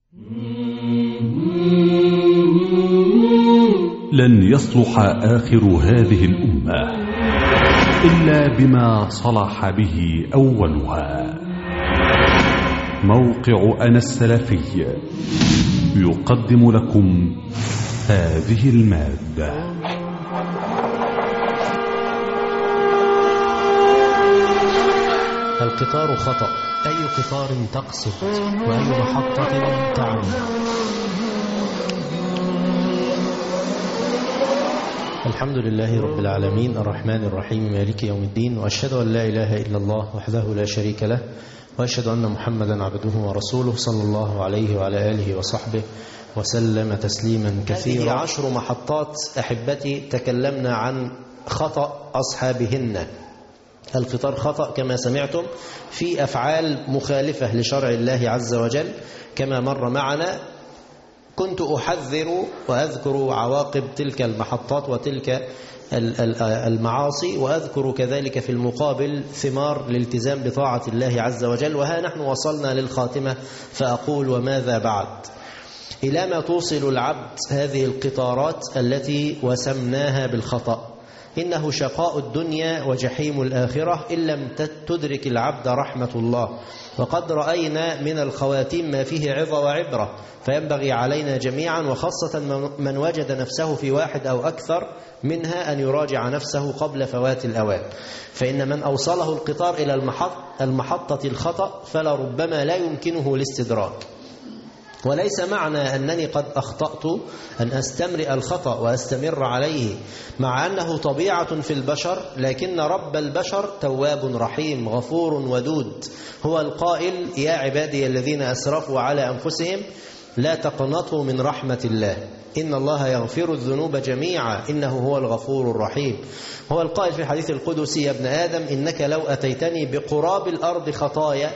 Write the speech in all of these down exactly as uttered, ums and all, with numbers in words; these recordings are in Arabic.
لن يصلح آخر هذه الأمة إلا بما صلح به أولها. موقع أنا السلفي يقدم لكم هذه المادة. القطار خطأ. أي قطار تقصد وأي محطة تعني؟ الحمد لله رب العالمين الرحمن الرحيم مالك يوم الدين، وأشهد أن لا إله إلا الله وحده لا شريك له، وأشهد أن محمدا عبده ورسوله صلى الله عليه وعلى آله وصحبه وسلم تسليما كثيرا. هذه عشر محطات أحبتي تكلمنا عن خطأ أصحابهن. القطار خطأ كما سمعتم في أفعال مخالفة لشرع الله عز وجل كما مر معنا. كنت أحذر وأذكر عواقب تلك المحطات وتلك المعاصي، وأذكر كذلك في المقابل ثمار الالتزام بطاعة الله عز وجل. وها نحن وصلنا للخاتمة، فأقول وماذا بعد؟ إلى ما توصل العبد هذه القطارات التي وسمناها بالخطأ. إنه شقاء الدنيا وجحيم الآخرة إن لم تدرك العبد رحمة الله. وقد رأينا من الخواتيم ما فيه عظة وعبرة، فينبغي علينا جميعا وخاصة من وجد نفسه في واحد أو أكثر منها أن يراجع نفسه قبل فوات الأوان. فإن من أوصله القطار إلى المحط المحطة الخطأ فلربما لا يمكنه الاستدراك. وليس معنى أنني قد أخطأت أن أستمرئ الخطأ وأستمر عليه، مع أنه طبيعة في البشر، لكن رب البشر تواب رحيم غفور ودود. هو القائل يا عبادي الذين أسرفوا على أنفسهم لا تقنطوا من رحمة الله إن الله يغفر الذنوب جميعا إنه هو الغفور الرحيم. هو القائل في الحديث القدسي يا ابن آدم إنك لو أتيتني بقراب الأرض خطايا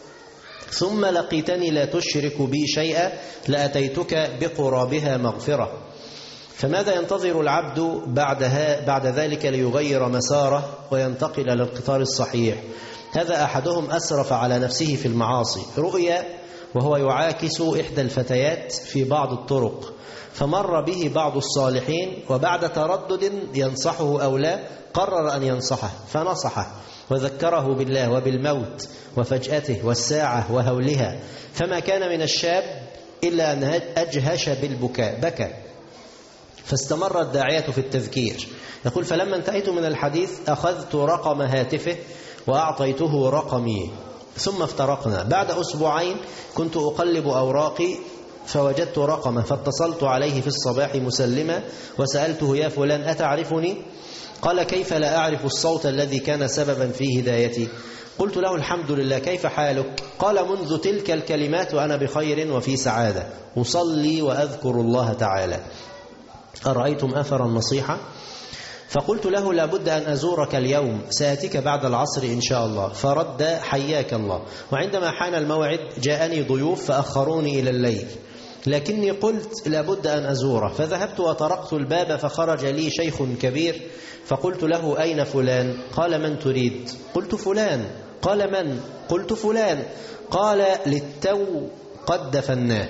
ثم لقيتني لا تشرك بي شيئا لأتيتك بقرابها مغفرة. فماذا ينتظر العبد بعدها بعد ذلك ليغير مساره وينتقل للقطار الصحيح؟ هذا أحدهم أسرف على نفسه في المعاصي. رؤيا وهو يعاكس إحدى الفتيات في بعض الطرق، فمر به بعض الصالحين، وبعد تردد ينصحه أو لا قرر أن ينصحه، فنصحه وذكره بالله وبالموت وفجأته والساعة وهولها. فما كان من الشاب إلا أن أجهش بالبكاء، بكى. فاستمر الداعية في التذكير. يقول فلما انتهيت من الحديث أخذت رقم هاتفه وأعطيته رقمي، ثم افترقنا. بعد أسبوعين كنت أقلب أوراقي فوجدت رقمه، فاتصلت عليه في الصباح مسلمة وسألته يا فلان أتعرفني؟ قال كيف لا أعرف الصوت الذي كان سببا في هدايتي؟ قلت له الحمد لله، كيف حالك؟ قال منذ تلك الكلمات وأنا بخير وفي سعادة، أصلي وأذكر الله تعالى. أرأيتم أثر النصيحة؟ فقلت له لابد أن أزورك اليوم، سأتيك بعد العصر إن شاء الله. فرد حياك الله. وعندما حان الموعد جاءني ضيوف فأخروني إلى الليل، لكني قلت لابد أن أزوره، فذهبت وطرقت الباب فخرج لي شيخ كبير، فقلت له أين فلان؟ قال من تريد؟ قلت فلان. قال من؟ قلت فلان. قال للتو قد دفناه،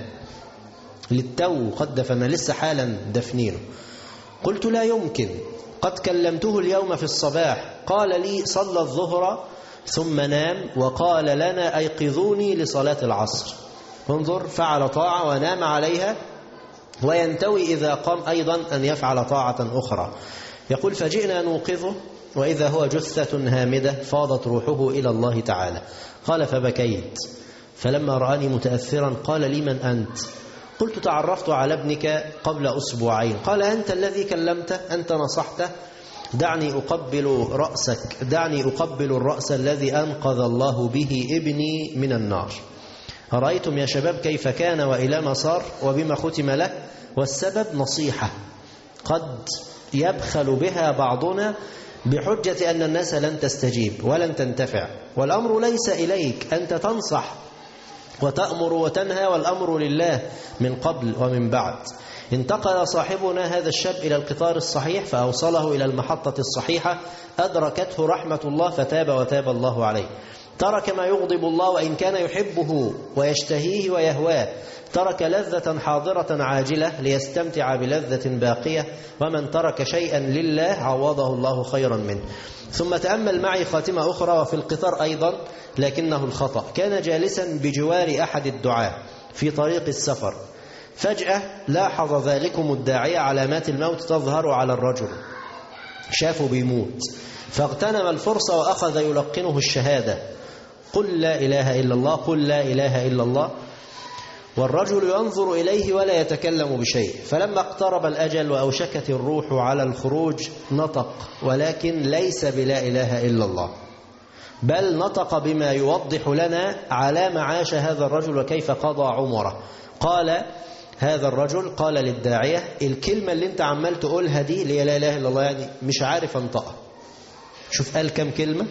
للتو قد دفناه، لسه حالا دفنينه. قلت لا يمكن، قد كلمته اليوم في الصباح، قال لي صلى الظهر ثم نام وقال لنا أيقظوني لصلاة العصر. انظر، فعل طاعة ونام عليها، وينتوي إذا قام أيضا أن يفعل طاعة أخرى. يقول فجئنا نوقظه وإذا هو جثة هامدة فاضت روحه إلى الله تعالى. قال فبكيت، فلما رآني متأثرا قال لي من أنت؟ قلت تعرفت على ابنك قبل أسبوعين. قال أنت الذي كلمته؟ أنت نصحته؟ دعني أقبل رأسك، دعني أقبل الرأس الذي أنقذ الله به ابني من النار. أرأيتم يا شباب كيف كان وإلى ما صار وبما ختم له؟ والسبب نصيحة قد يبخل بها بعضنا بحجة أن الناس لن تستجيب ولن تنتفع. والأمر ليس إليك، أنت تنصح وتأمر وتنهى، والأمر لله من قبل ومن بعد. انتقل صاحبنا هذا الشاب إلى القطار الصحيح فأوصله إلى المحطة الصحيحة، أدركته رحمة الله فتاب وتاب الله عليه. ترك ما يغضب الله وإن كان يحبه ويشتهيه ويهواه، ترك لذة حاضرة عاجلة ليستمتع بلذة باقية، ومن ترك شيئا لله عوضه الله خيرا منه. ثم تأمل معي خاتمة أخرى وفي القطار أيضا لكنه الخطأ. كان جالسا بجوار أحد الدعاة في طريق السفر، فجأة لاحظ ذلكم الداعية علامات الموت تظهر على الرجل، شافه بيموت، فاغتنم الفرصة وأخذ يلقنه الشهادة: قل لا إله إلا الله، قل لا إله إلا الله. والرجل ينظر إليه ولا يتكلم بشيء. فلما اقترب الأجل وأوشكت الروح على الخروج نطق، ولكن ليس بلا إله إلا الله، بل نطق بما يوضح لنا على ما عاش هذا الرجل وكيف قضى عمره. قال هذا الرجل قال للداعية: الكلمة اللي انت عمال تقولها دي اللي لا إله إلا الله، يعني مش عارف انطقها. شوف قال كم كلمة،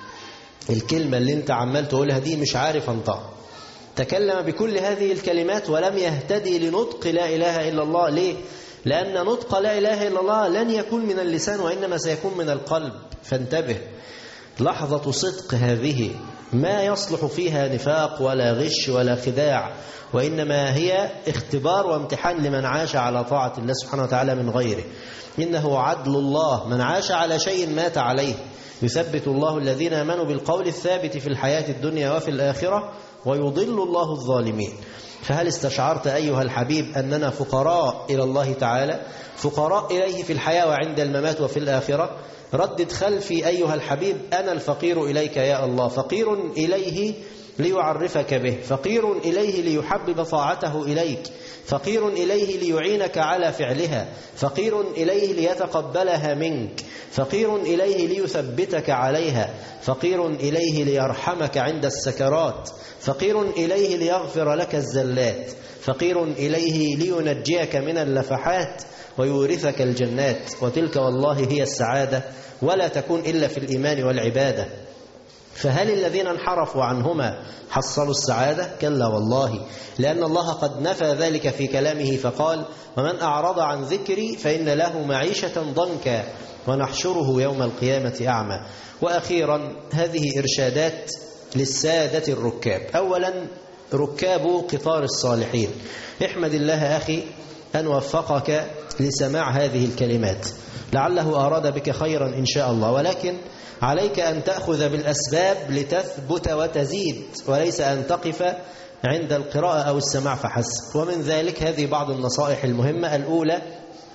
الكلمة اللي انت عمال تقولها دي مش عارف انطقها. تكلم بكل هذه الكلمات ولم يهتدي لنطق لا إله إلا الله. ليه؟ لأن نطق لا إله إلا الله لن يكون من اللسان وإنما سيكون من القلب. فانتبه، لحظة صدق هذه ما يصلح فيها نفاق ولا غش ولا خداع، وإنما هي اختبار وامتحان لمن عاش على طاعة الله سبحانه وتعالى من غيره. إنه عدل الله، من عاش على شيء مات عليه. يثبت الله الذين آمنوا بالقول الثابت في الحياة الدنيا وفي الآخرة، ويضل الله الظالمين. فهل استشعرت أيها الحبيب أننا فقراء إلى الله تعالى، فقراء إليه في الحياة وعند الممات وفي الآخرة؟ ردد خلفي أيها الحبيب: أنا الفقير إليك يا الله، فقير إليه ليعرفك به، فقير إليه ليحبب طاعته إليك، فقير إليه ليعينك على فعلها، فقير إليه ليتقبلها منك، فقير إليه ليثبتك عليها، فقير إليه ليرحمك عند السكرات، فقير إليه ليغفر لك الزلات، فقير إليه لينجيك من اللفحات ويورثك الجنات. وتلك والله هي السعادة، ولا تكون إلا في الإيمان والعبادة. فهل الذين انحرفوا عنهما حصلوا السعادة؟ كلا والله، لأن الله قد نفى ذلك في كلامه فقال: ومن أعرض عن ذكري فإن له معيشة ضنكا ونحشره يوم القيامة أعمى. وأخيرا هذه إرشادات للسادة الركاب. أولا ركاب قطار الصالحين، احمد الله أخي أن وفقك لسماع هذه الكلمات، لعله أراد بك خيرا إن شاء الله، ولكن عليك أن تأخذ بالأسباب لتثبت وتزيد، وليس أن تقف عند القراءة أو السماع فحسب. ومن ذلك هذه بعض النصائح المهمة. الأولى: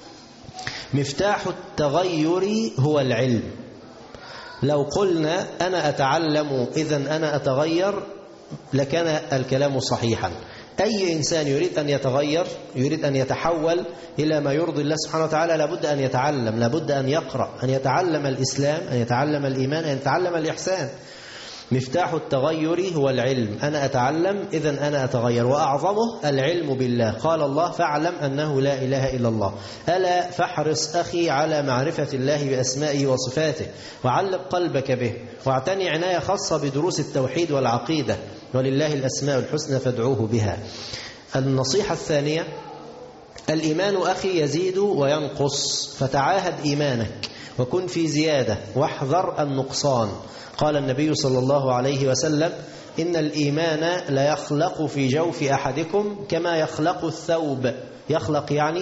مفتاح التغير هو العلم. لو قلنا أنا أتعلم إذن أنا أتغير لكان الكلام صحيحا. أي إنسان يريد أن يتغير، يريد أن يتحول إلى ما يرضي الله سبحانه وتعالى، لابد أن يتعلم، لابد أن يقرأ، أن يتعلم الإسلام، أن يتعلم الإيمان، أن يتعلم الإحسان. مفتاح التغير هو العلم. أنا أتعلم إذن أنا أتغير، وأعظمه العلم بالله. قال الله: فاعلم أنه لا إله إلا الله. ألا فاحرص أخي على معرفة الله بأسمائه وصفاته، وعلق قلبك به، واعتني عناية خاصة بدروس التوحيد والعقيدة، ولله الأسماء الحسنى فادعوه بها. النصيحة الثانية: الإيمان أخي يزيد وينقص، فتعاهد إيمانك وكن في زيادة واحذر النقصان. قال النبي صلى الله عليه وسلم: إن الإيمان لا يخلق في جوف أحدكم كما يخلق الثوب. يخلق يعني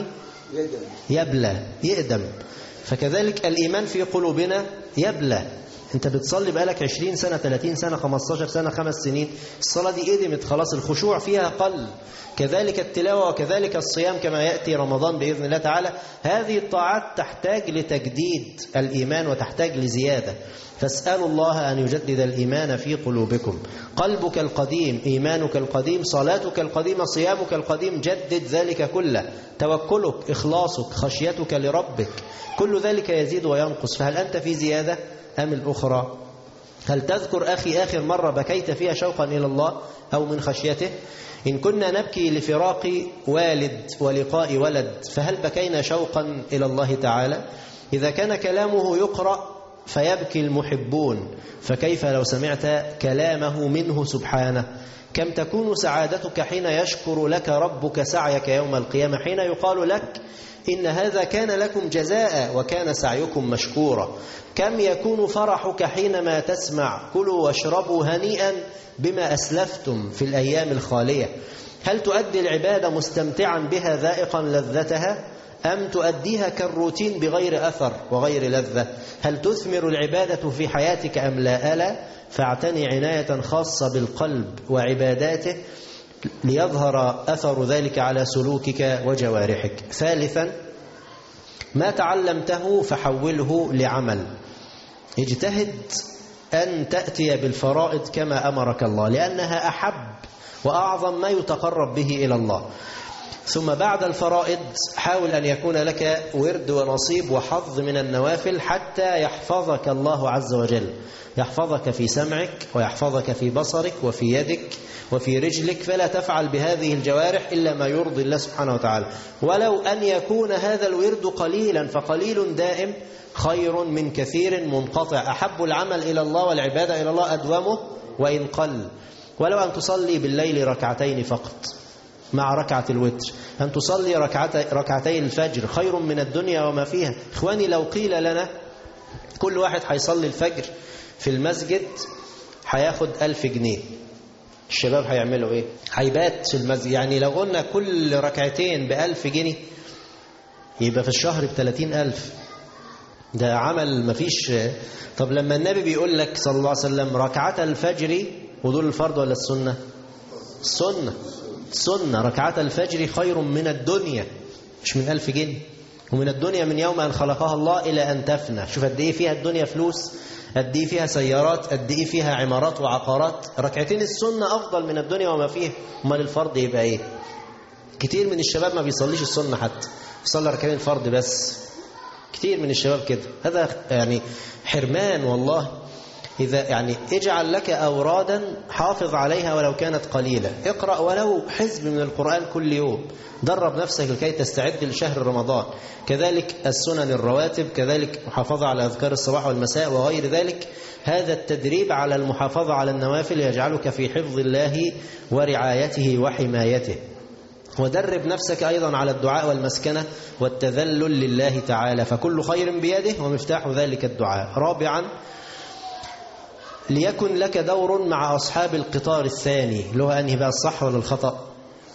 يبلى، يقدم. فكذلك الإيمان في قلوبنا يبلى. انت بتصلي بقالك عشرين سنة، ثلاثين سنة، خمستاشر سنة، خمس سنين، الصلاة دي قدمت خلاص، الخشوع فيها قل. كذلك التلاوة وكذلك الصيام كما يأتي رمضان بإذن الله تعالى. هذه الطاعات تحتاج لتجديد الإيمان وتحتاج لزيادة. فاسألوا الله أن يجدد الإيمان في قلوبكم. قلبك القديم، إيمانك القديم، صلاتك القديمة، صيامك القديم، جدد ذلك كله. توكلك، إخلاصك، خشيتك لربك، كل ذلك يزيد وينقص. فهل أنت في زيادة أم الأخرى؟ هل تذكر أخي آخر مرة بكيت فيها شوقا إلى الله أو من خشيته؟ إن كنا نبكي لفراق والد ولقاء ولد، فهل بكينا شوقا إلى الله تعالى؟ إذا كان كلامه يقرأ فيبكي المحبون، فكيف لو سمعت كلامه منه سبحانه؟ كم تكون سعادتك حين يشكر لك ربك سعيك يوم القيامة، حين يقال لك إن هذا كان لكم جزاء وكان سعيكم مشكورا. كم يكون فرحك حينما تسمع كلوا واشربوا هنيئا بما أسلفتم في الأيام الخالية. هل تؤدي العبادة مستمتعا بها ذائقا لذتها، أم تؤديها كالروتين بغير أثر وغير لذة؟ هل تثمر العبادة في حياتك أم لا؟ ألا فاعتني عناية خاصة بالقلب وعباداته ليظهر أثر ذلك على سلوكك وجوارحك. ثالثا، ما تعلمته فحوله لعمل. اجتهد أن تأتي بالفرائض كما أمرك الله، لأنها أحب وأعظم ما يتقرب به إلى الله. ثم بعد الفرائض حاول أن يكون لك ورد ونصيب وحظ من النوافل حتى يحفظك الله عز وجل، يحفظك في سمعك ويحفظك في بصرك وفي يدك وفي رجلك، فلا تفعل بهذه الجوارح إلا ما يرضي الله سبحانه وتعالى، ولو أن يكون هذا الورد قليلا، فقليل دائم خير من كثير منقطع. أحب العمل إلى الله والعبادة إلى الله أدومه وإن قل. ولو أن تصلي بالليل ركعتين فقط مع ركعة الوتر، أن تصلي ركعتي, ركعتي الفجر خير من الدنيا وما فيها. إخواني، لو قيل لنا كل واحد هيصلي الفجر في المسجد هياخد ألف جنيه، الشباب هيعملوا إيه؟ هيبات في المسجد. يعني لو قلنا كل ركعتين بألف جنيه يبقى في الشهر بثلاثين ألف. ده عمل مفيش. طب لما النبي بيقول لك صلى الله عليه وسلم ركعة الفجر، ودول الفرض ولا السنة؟ السنة. السنة ركعة الفجر خير من الدنيا، مش من ألف جنيه. ومن الدنيا من يوم أن خلقها الله إلى أن تفنى. شوف قد إيه فيها الدنيا فلوس، قد إيه فيها سيارات، قد إيه فيها عمارات وعقارات. ركعتين السنة أفضل من الدنيا وما فيها. أمال الفرض يبقى إيه؟ كتير من الشباب ما بيصليش السنة، حتى بيصلي ركعتين الفرض بس. كتير من الشباب كده. هذا يعني حرمان والله. إذا يعني اجعل لك أورادا حافظ عليها ولو كانت قليلة، اقرأ ولو حزب من القرآن كل يوم، درب نفسك لكي تستعد لشهر رمضان. كذلك السنن الرواتب، كذلك محافظة على أذكار الصباح والمساء وغير ذلك. هذا التدريب على المحافظة على النوافل يجعلك في حفظ الله ورعايته وحمايته. ودرب نفسك أيضا على الدعاء والمسكنة والتذلل لله تعالى، فكل خير بيده ومفتاح ذلك الدعاء. رابعا، ليكن لك دور مع أصحاب القطار الثاني، اللي هو أنهي بقى، الصح ولا الخطأ؟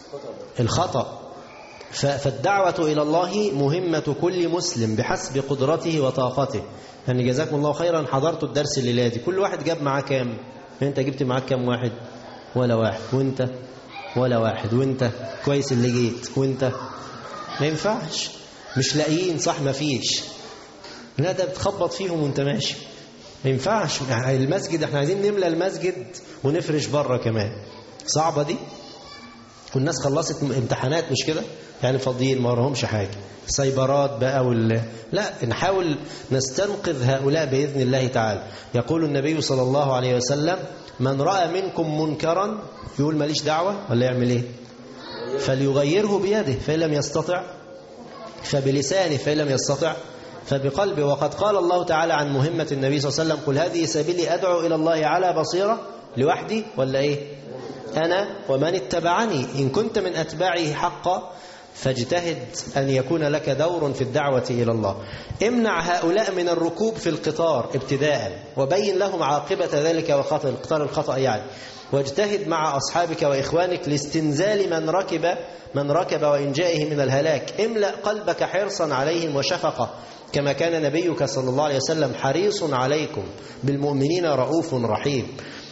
الخطأ. فالدعوة إلى الله مهمة كل مسلم بحسب قدرته وطاقته. يعني جزاكم الله خيرا، حضرت الدرس الليلة دي، كل واحد جاب معاه كام؟ أنت جبت معاك كام واحد؟ ولا واحد. وأنت ولا واحد. وأنت كويس اللي جيت. وأنت ما ينفعش، مش لاقيين، صح؟ ما فيش. لا، ده بتخبط فيهم وأنت ماشي، ما ينفعش. المسجد احنا عايزين نملى المسجد ونفرش بره كمان. صعبة دي. والناس خلصت امتحانات مش كده؟ يعني فاضيين ما وراهمش حاجة، سايبرات بقى وال... لا، نحاول نستنقذ هؤلاء بإذن الله تعالى. يقول النبي صلى الله عليه وسلم: من رأى منكم منكرا، يقول ماليش دعوة، ولا يعمل ايه؟ فليغيره بيده، فإن لم يستطع فبلسانه، فإن لم يستطع فبقلبه. وقد قال الله تعالى عن مهمة النبي صلى الله عليه وسلم: قل هذه سبيلي أدعو إلى الله على بصيرة. لوحدي ولا إيه؟ أنا ومن اتبعني. إن كنت من أتباعه حقا فاجتهد أن يكون لك دور في الدعوة إلى الله. امنع هؤلاء من الركوب في القطار ابتداء، وبين لهم عاقبة ذلك وخطأ القطار الخطأ يعني. واجتهد مع أصحابك وإخوانك لاستنزال من ركب من ركب وإنجائه من الهلاك. املأ قلبك حرصا عليهم وشفقة، كما كان نبيك صلى الله عليه وسلم حريص عليكم بالمؤمنين رؤوف رحيم.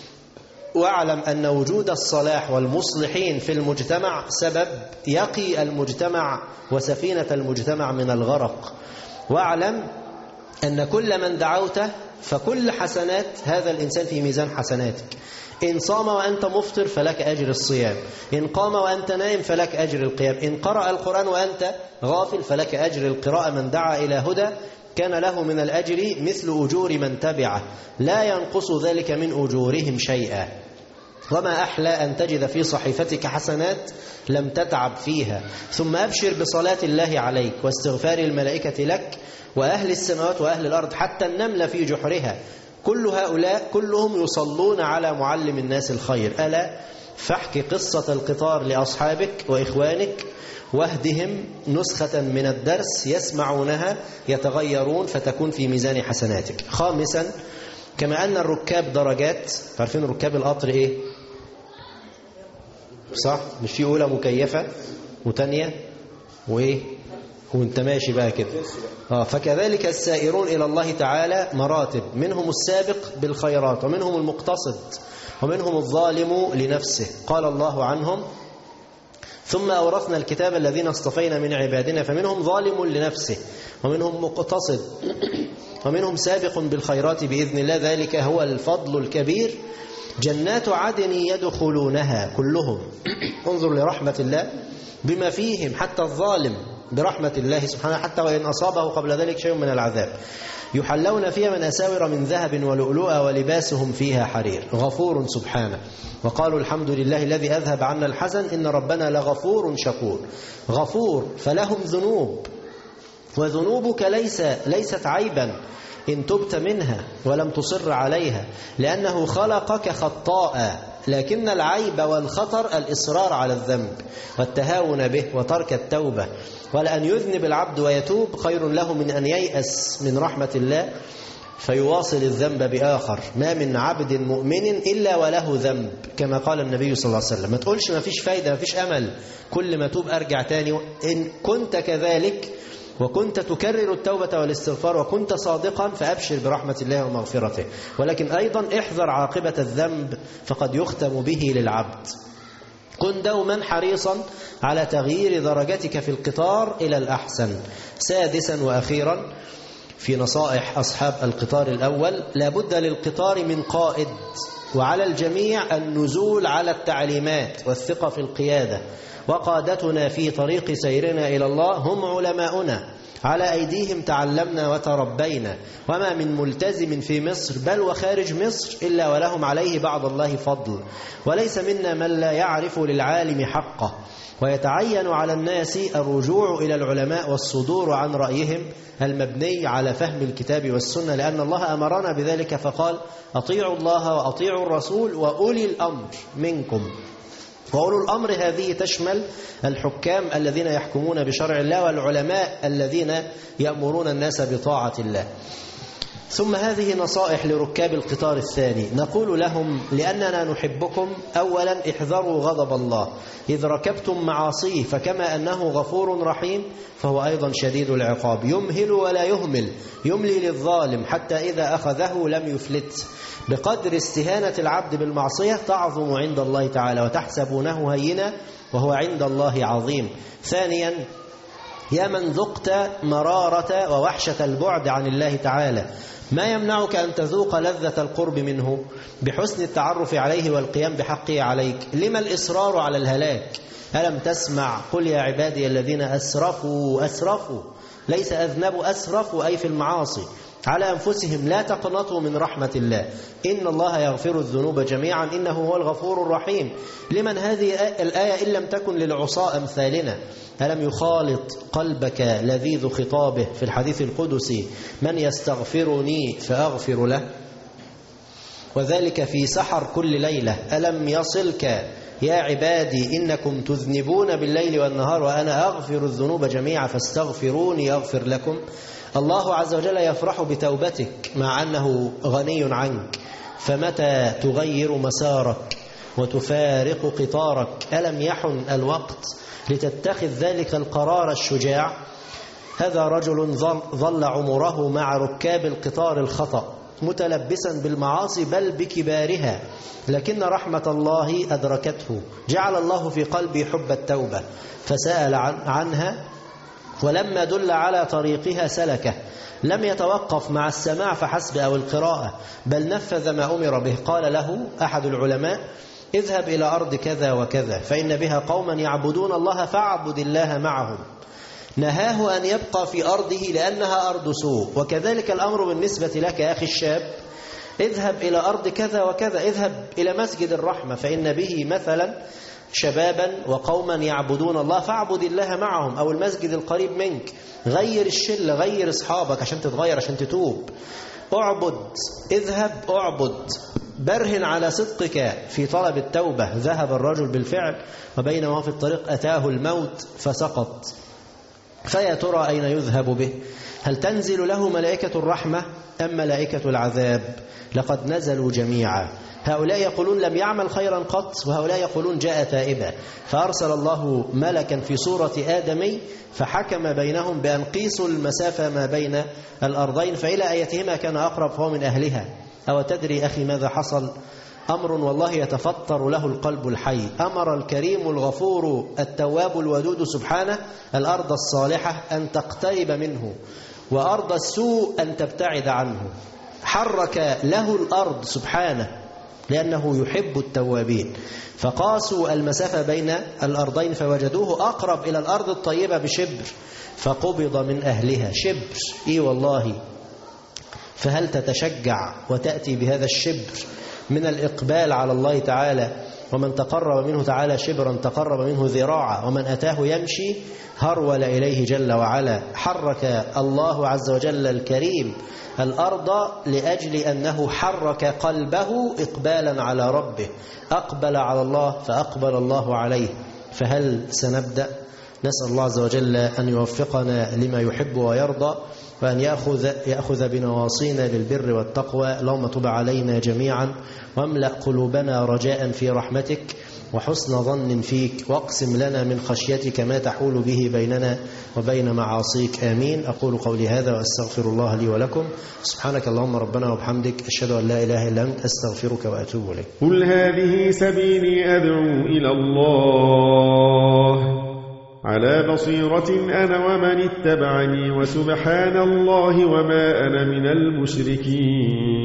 واعلم أن وجود الصلاح والمصلحين في المجتمع سبب يقي المجتمع وسفينة المجتمع من الغرق. واعلم أن كل من دعوته فكل حسنات هذا الإنسان في ميزان حسناتك. إن صام وأنت مفطر فلك أجر الصيام، إن قام وأنت نائم فلك أجر القيام، إن قرأ القرآن وأنت غافل فلك أجر القراءة. من دعا إلى هدى كان له من الأجر مثل أجور من تبعه، لا ينقص ذلك من أجورهم شيئا. وما أحلى أن تجد في صحيفتك حسنات لم تتعب فيها. ثم أبشر بصلاة الله عليك واستغفار الملائكة لك وأهل السماوات وأهل الأرض حتى النمل في جحرها. كل هؤلاء كلهم يصلون على معلم الناس الخير. ألا فاحكي قصة القطار لأصحابك وإخوانك واهدهم نسخة من الدرس يسمعونها يتغيرون فتكون في ميزان حسناتك. خامسا كما أن الركاب درجات، عارفين ركاب القطر إيه؟ صح؟ مش في أولى مكيفة وتانية وإيه؟ وانت ماشي بقى كده. آه فكذلك السائرون إلى الله تعالى مراتب، منهم السابق بالخيرات ومنهم المقتصد ومنهم الظالم لنفسه. قال الله عنهم: ثم أورثنا الكتاب الذين اصطفينا من عبادنا فمنهم ظالم لنفسه ومنهم مقتصد ومنهم سابق بالخيرات بإذن الله، ذلك هو الفضل الكبير. جنات عدن يدخلونها كلهم. انظر لرحمة الله بما فيهم حتى الظالم برحمة الله سبحانه، حتى وإن أصابه قبل ذلك شيء من العذاب. يحلون فيها من أساور من ذهب ولؤلؤا ولباسهم فيها حرير. غفور سبحانه. وقالوا الحمد لله الذي أذهب عنا الحزن إن ربنا لغفور شكور. غفور فلهم ذنوب، وذنوبك ليس ليست عيبا إن تبت منها ولم تصر عليها، لأنه خلقك خطاء، لكن العيب والخطر الإصرار على الذنب والتهاون به وترك التوبة. ولأن يذنب العبد ويتوب خير له من أن ييأس من رحمة الله فيواصل الذنب بآخر. ما من عبد مؤمن إلا وله ذنب، كما قال النبي صلى الله عليه وسلم. ما تقولش ما فيش فايدة، ما فيش أمل، كل ما توب أرجع تاني. إن كنت كذلك وكنت تكرر التوبة والاستغفار وكنت صادقا فأبشر برحمة الله ومغفرته. ولكن أيضا احذر عاقبة الذنب فقد يختم به للعبد. كن دوما حريصا على تغيير درجتك في القطار إلى الأحسن. سادسا وأخيرا في نصائح أصحاب القطار الأول: لا بد للقطار من قائد، وعلى الجميع النزول على التعليمات والثقة في القيادة. وقادتنا في طريق سيرنا إلى الله هم علماؤنا، على أيديهم تعلمنا وتربينا، وما من ملتزم في مصر بل وخارج مصر إلا ولهم عليه بعد الله فضل، وليس منا من لا يعرف للعالم حقه. ويتعين على الناس الرجوع إلى العلماء والصدور عن رأيهم المبني على فهم الكتاب والسنة، لأن الله أمرنا بذلك فقال: أطيعوا الله وأطيعوا الرسول وأولي الأمر منكم. وأولو الأمر هذه تشمل الحكام الذين يحكمون بشرع الله والعلماء الذين يأمرون الناس بطاعة الله. ثم هذه نصائح لركاب القطار الثاني. نقول لهم: لأننا نحبكم أولا احذروا غضب الله إذ ركبتم معاصيه، فكما أنه غفور رحيم فهو أيضا شديد العقاب، يمهل ولا يهمل، يملي للظالم حتى إذا أخذه لم يفلت. بقدر استهانة العبد بالمعصية تعظم عند الله تعالى وتحسبونه هينا وهو عند الله عظيم. ثانيا: يا من ذقت مرارة ووحشة البعد عن الله تعالى، ما يمنعك أن تذوق لذة القرب منه بحسن التعرف عليه والقيام بحقه عليك؟ لما الإصرار على الهلاك؟ ألم تسمع: قل يا عبادي الذين أسرفوا أسرفوا ليس أذنبوا أسرفوا أي في المعاصي على أنفسهم لا تقنطوا من رحمة الله إن الله يغفر الذنوب جميعا إنه هو الغفور الرحيم. لمن هذه الآية إن لم تكن للعصاة أمثالنا؟ ألم يخالط قلبك لذيذ خطابه في الحديث القدسي: من يستغفرني فأغفر له، وذلك في سحر كل ليلة. ألم يصلك يا عبادي إنكم تذنبون بالليل والنهار وأنا أغفر الذنوب جميعا فاستغفروني أغفر لكم. الله عز وجل يفرح بتوبتك مع أنه غني عنك، فمتى تغير مسارك وتفارق قطارك؟ ألم يحن الوقت لتتخذ ذلك القرار الشجاع؟ هذا رجل ظل عمره مع ركاب القطار الخطأ متلبسا بالمعاصي بل بكبارها، لكن رحمة الله أدركته، جعل الله في قلبي حب التوبة فسأل عنها، ولما دل على طريقها سلكه. لم يتوقف مع السماع فحسب أو القراءة بل نفذ ما أمر به. قال له أحد العلماء: اذهب إلى أرض كذا وكذا فإن بها قوما يعبدون الله فاعبد الله معهم. نهاه أن يبقى في أرضه لأنها أرض سوء. وكذلك الأمر بالنسبة لك يا أخي الشاب: اذهب إلى أرض كذا وكذا، اذهب إلى مسجد الرحمة فإن به مثلا شبابا وقوما يعبدون الله فاعبد الله معهم، أو المسجد القريب منك. غير الشلة، غير أصحابك عشان تتغير، عشان تتوب. اعبد، اذهب اعبد برهن على صدقك في طلب التوبة. ذهب الرجل بالفعل وبينما هو في الطريق أتاه الموت فسقط، فيا ترى أين يذهب به؟ هل تنزل له ملائكة الرحمة أم ملائكة العذاب؟ لقد نزلوا جميعا. هؤلاء يقولون لم يعمل خيرا قط، وهؤلاء يقولون جاء تائبا، فأرسل الله ملكا في صورة آدمي فحكم بينهم بأن قيسوا المسافة ما بين الأرضين، فإلى أيتهما كان أقرب فهو من أهلها. أو تدري أخي ماذا حصل؟ أمر والله يتفطر له القلب الحي. أمر الكريم الغفور التواب الودود سبحانه الأرض الصالحة أن تقترب منه، وأرض السوء أن تبتعد عنه. حرك له الأرض سبحانه لأنه يحب التوابين، فقاسوا المسافة بين الأرضين فوجدوه أقرب إلى الأرض الطيبة بشبر، فقبض من أهلها. شبر إيه والله. فهل تتشجع وتأتي بهذا الشبر من الإقبال على الله تعالى؟ ومن تقرب منه تعالى شبرا تقرب منه ذراعا، ومن أتاه يمشي هرول إليه جل وعلا. حرك الله عز وجل الكريم الأرض لأجل أنه حرك قلبه إقبالا على ربه، أقبل على الله فأقبل الله عليه. فهل سنبدأ؟ نسأل الله عز وجل أن يوفقنا لما يحب ويرضى، وأن يأخذ, يأخذ بنواصينا للبر والتقوى. اللهم تب علينا جميعا، واملأ قلوبنا رجاء في رحمتك وحسن ظن فيك، واقسم لنا من خشيتك ما تحول به بيننا وبين معاصيك. آمين. أقول قولي هذا وأستغفر الله لي ولكم. سبحانك اللهم ربنا وبحمدك، أشهد أن لا إله إلا أنت، أستغفرك وأتوب إليك. قل هذه سبيلي أدعو إلى الله على بصيرة أنا ومن اتبعني، وسبحان الله وما أنا من المشركين.